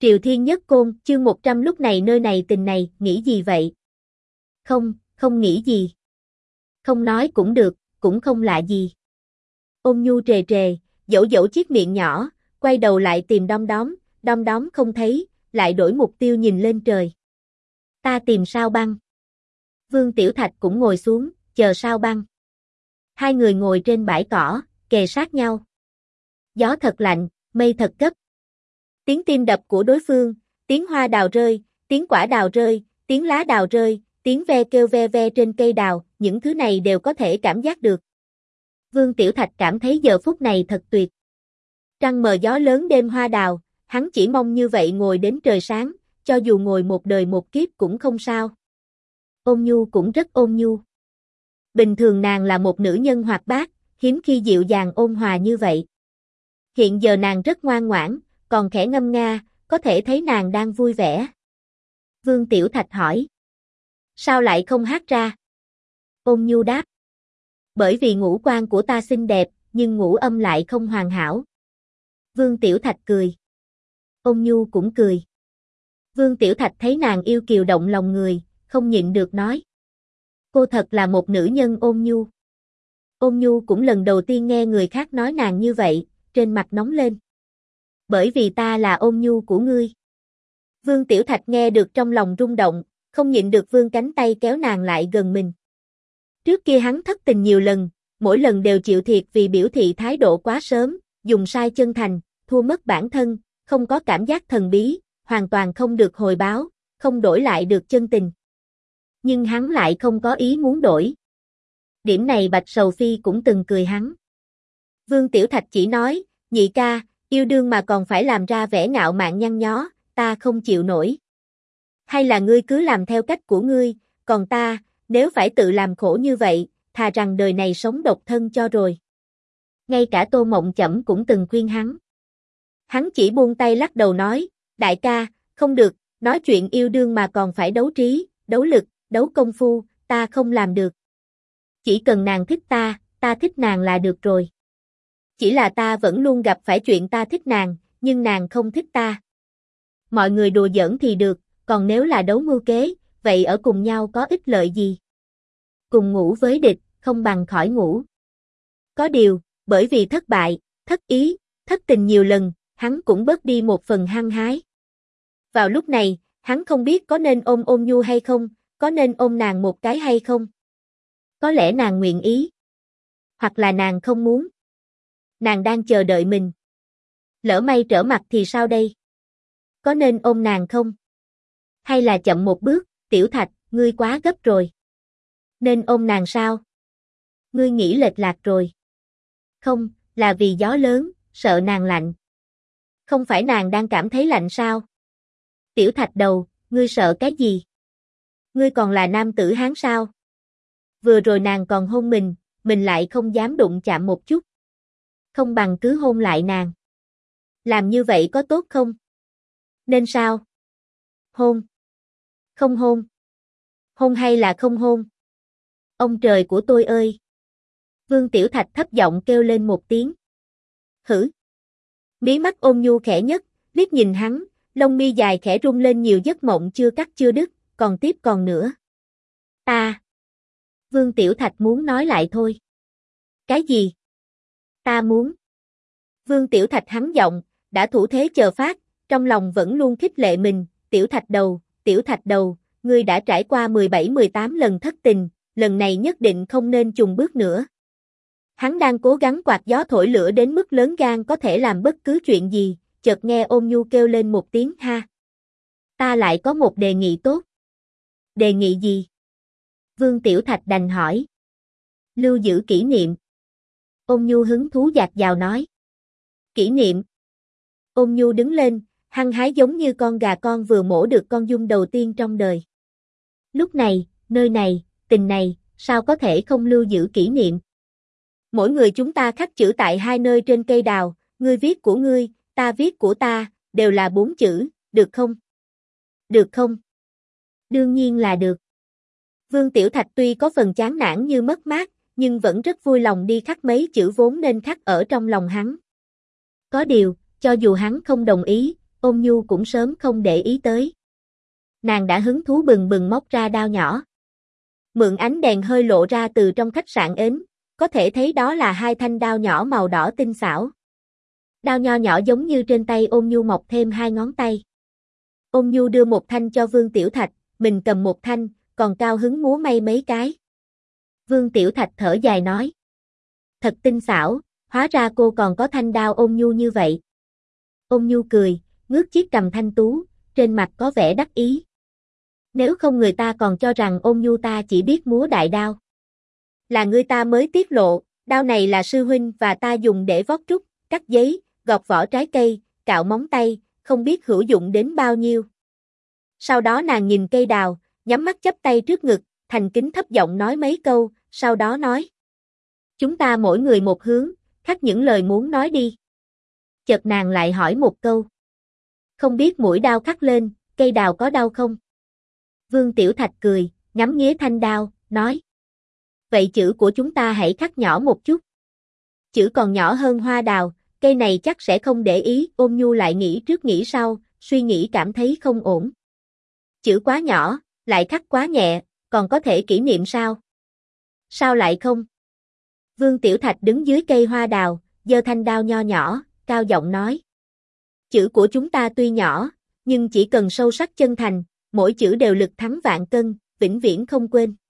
Triều Thiên Nhất Côn, chương 100 lúc này nơi này tình này, nghĩ gì vậy? Không nghĩ gì. Không nói cũng được, cũng không lạ gì. Ôn Nhu trề trề, dẫu dẫu chiếc miệng nhỏ, quay đầu lại tìm Đom Đóm không thấy, lại đổi mục tiêu nhìn lên trời. Ta tìm Sao Băng. Vương Tiểu Thạch cũng ngồi xuống, chờ Sao Băng. Hai người ngồi trên bãi cỏ, kề sát nhau. Gió thật lạnh, mây thật gấp. Tiếng tim đập của đối phương, tiếng hoa đào rơi, tiếng quả đào rơi, tiếng lá đào rơi, tiếng ve kêu ve ve trên cây đào, những thứ này đều có thể cảm giác được. Vương Tiểu Thạch cảm thấy giờ phút này thật tuyệt. Trăng mờ gió lớn đêm hoa đào, hắn chỉ mong như vậy ngồi đến trời sáng, cho dù ngồi một đời một kiếp cũng không sao. Ôn Nhu cũng rất ôn nhu. Bình thường nàng là một nữ nhân hoạt bát, hiếm khi dịu dàng ôn hòa như vậy. Hiện giờ nàng rất ngoan ngoãn, còn khẽ ngâm nga, có thể thấy nàng đang vui vẻ. Vương Tiểu Thạch hỏi. Sao lại không hát ra? Ôn Nhu đáp. Bởi vì ngũ quan của ta xinh đẹp, nhưng ngũ âm lại không hoàn hảo. Vương Tiểu Thạch cười. Ôn Nhu cũng cười. Vương Tiểu Thạch thấy nàng yêu kiều động lòng người, không nhịn được nói. Cô thật là một nữ nhân ôn nhu. Ôn Nhu cũng lần đầu tiên nghe người khác nói nàng như vậy, trên mặt nóng lên. Bởi vì ta là ôn nhu của ngươi. Vương Tiểu Thạch nghe được trong lòng rung động, không nhịn được vươn cánh tay kéo nàng lại gần mình. Trước kia hắn thất tình nhiều lần, mỗi lần đều chịu thiệt vì biểu thị thái độ quá sớm, dùng sai chân thành, thua mất bản thân, không có cảm giác thần bí, hoàn toàn không được hồi báo, không đổi lại được chân tình. Nhưng hắn lại không có ý muốn đổi. Điểm này Bạch Sầu Phi cũng từng cười hắn. Vương Tiểu Thạch chỉ nói, nhị ca, yêu đương mà còn phải làm ra vẻ ngạo mạn nhăn nhó, ta không chịu nổi. Hay là ngươi cứ làm theo cách của ngươi, còn ta, nếu phải tự làm khổ như vậy, thà rằng đời này sống độc thân cho rồi. Ngay cả Tô Mộng Chẩm cũng từng khuyên hắn. Hắn chỉ buông tay lắc đầu nói, đại ca, không được, nói chuyện yêu đương mà còn phải đấu trí, đấu lực, đấu công phu, ta không làm được. Chỉ cần nàng thích ta thích nàng là được rồi. Chỉ là ta vẫn luôn gặp phải chuyện ta thích nàng, nhưng nàng không thích ta. Mọi người đùa giỡn thì được, còn nếu là đấu mưu kế, vậy ở cùng nhau có ích lợi gì? Cùng ngủ với địch, không bằng khỏi ngủ. Có điều, bởi vì thất bại, thất ý, thất tình nhiều lần, hắn cũng bớt đi một phần hăng hái. Vào lúc này, hắn không biết có nên ôm Ôn Nhu hay không, có nên ôm nàng một cái hay không. Có lẽ nàng nguyện ý. Hoặc là nàng không muốn. Nàng đang chờ đợi mình. Lỡ may trở mặt thì sao đây? Có nên ôm nàng không? Hay là chậm một bước, Tiểu Thạch, ngươi quá gấp rồi. Nên ôm nàng sao? Ngươi nghĩ lệch lạc rồi. Không, là vì gió lớn, sợ nàng lạnh. Không phải nàng đang cảm thấy lạnh sao? Tiểu Thạch đầu, ngươi sợ cái gì? Ngươi còn là nam tử Hán sao? Vừa rồi nàng còn hôn mình lại không dám đụng chạm một chút. Không bằng cứ hôn lại nàng. Làm như vậy có tốt không? Nên sao? Hôn. Không hôn. Hôn hay là không hôn? Ông trời của tôi ơi! Vương Tiểu Thạch thấp giọng kêu lên một tiếng. Hử! Mí mắt Ôn Nhu khẽ nhất, liếc nhìn hắn, lông mi dài khẽ rung lên nhiều giấc mộng chưa cắt chưa đứt, còn tiếp còn nữa. Ta! Vương Tiểu Thạch muốn nói lại thôi. Cái gì? Ta muốn. Vương Tiểu Thạch hắn giọng, đã thủ thế chờ phát, trong lòng vẫn luôn khích lệ mình, Tiểu Thạch đầu, ngươi đã trải qua 17-18 lần thất tình, lần này nhất định không nên chùng bước nữa. Hắn đang cố gắng quạt gió thổi lửa đến mức lớn gan có thể làm bất cứ chuyện gì, chợt nghe Ôn Nhu kêu lên một tiếng ha. Ta lại có một đề nghị tốt. Đề nghị gì? Vương Tiểu Thạch đành hỏi. Lưu giữ kỷ niệm. Ôn Nhu hứng thú dạt dào nói. Kỷ niệm. Ôn Nhu đứng lên, hăng hái giống như con gà con vừa mổ được con giun đầu tiên trong đời. Lúc này, nơi này, tình này, sao có thể không lưu giữ kỷ niệm? Mỗi người chúng ta khắc chữ tại hai nơi trên cây đào, ngươi viết của ngươi, ta viết của ta, đều là 4 chữ, được không? Được không? Đương nhiên là được. Vương Tiểu Thạch tuy có phần chán nản như mất mát, nhưng vẫn rất vui lòng đi khắc mấy chữ vốn nên khắc ở trong lòng hắn. Có điều, cho dù hắn không đồng ý, Ôn Nhu cũng sớm không để ý tới. Nàng đã hứng thú bừng bừng móc ra đao nhỏ. Mượn ánh đèn hơi lộ ra từ trong khách sạn ến, có thể thấy đó là hai thanh đao nhỏ màu đỏ tinh xảo. Đao nho nhỏ giống như trên tay Ôn Nhu mọc thêm hai ngón tay. Ôn Nhu đưa một thanh cho Vương Tiểu Thạch, mình cầm một thanh, còn cao hứng múa may mấy cái. Vương Tiểu Thạch thở dài nói. Thật tinh xảo, hóa ra cô còn có thanh đao Ôn Nhu như vậy. Ôn Nhu cười, ngước chiếc cằm thanh tú, trên mặt có vẻ đắc ý. Nếu không người ta còn cho rằng Ôn Nhu ta chỉ biết múa đại đao. Là người ta mới tiết lộ, đao này là sư huynh và ta dùng để vót trúc, cắt giấy, gọt vỏ trái cây, cạo móng tay, không biết hữu dụng đến bao nhiêu. Sau đó nàng nhìn cây đào, nhắm mắt chắp tay trước ngực, thành kính thấp giọng nói mấy câu, sau đó nói. Chúng ta mỗi người một hướng, khắc những lời muốn nói đi. Chợt nàng lại hỏi một câu. Không biết mũi đao khắc lên, cây đào có đau không? Vương Tiểu Thạch cười, ngắm nghía thanh đao, nói. Vậy chữ của chúng ta hãy khắc nhỏ một chút. Chữ còn nhỏ hơn hoa đào, cây này chắc sẽ không để ý. Ôn Nhu lại nghĩ trước nghĩ sau, suy nghĩ cảm thấy không ổn. Chữ quá nhỏ, lại khắc quá nhẹ, còn có thể kỷ niệm sao? Sao lại không? Vương Tiểu Thạch đứng dưới cây hoa đào, giơ thanh đao nho nhỏ, cao giọng nói. Chữ của chúng ta tuy nhỏ, nhưng chỉ cần sâu sắc chân thành, mỗi chữ đều lực thắng vạn cân, vĩnh viễn không quên.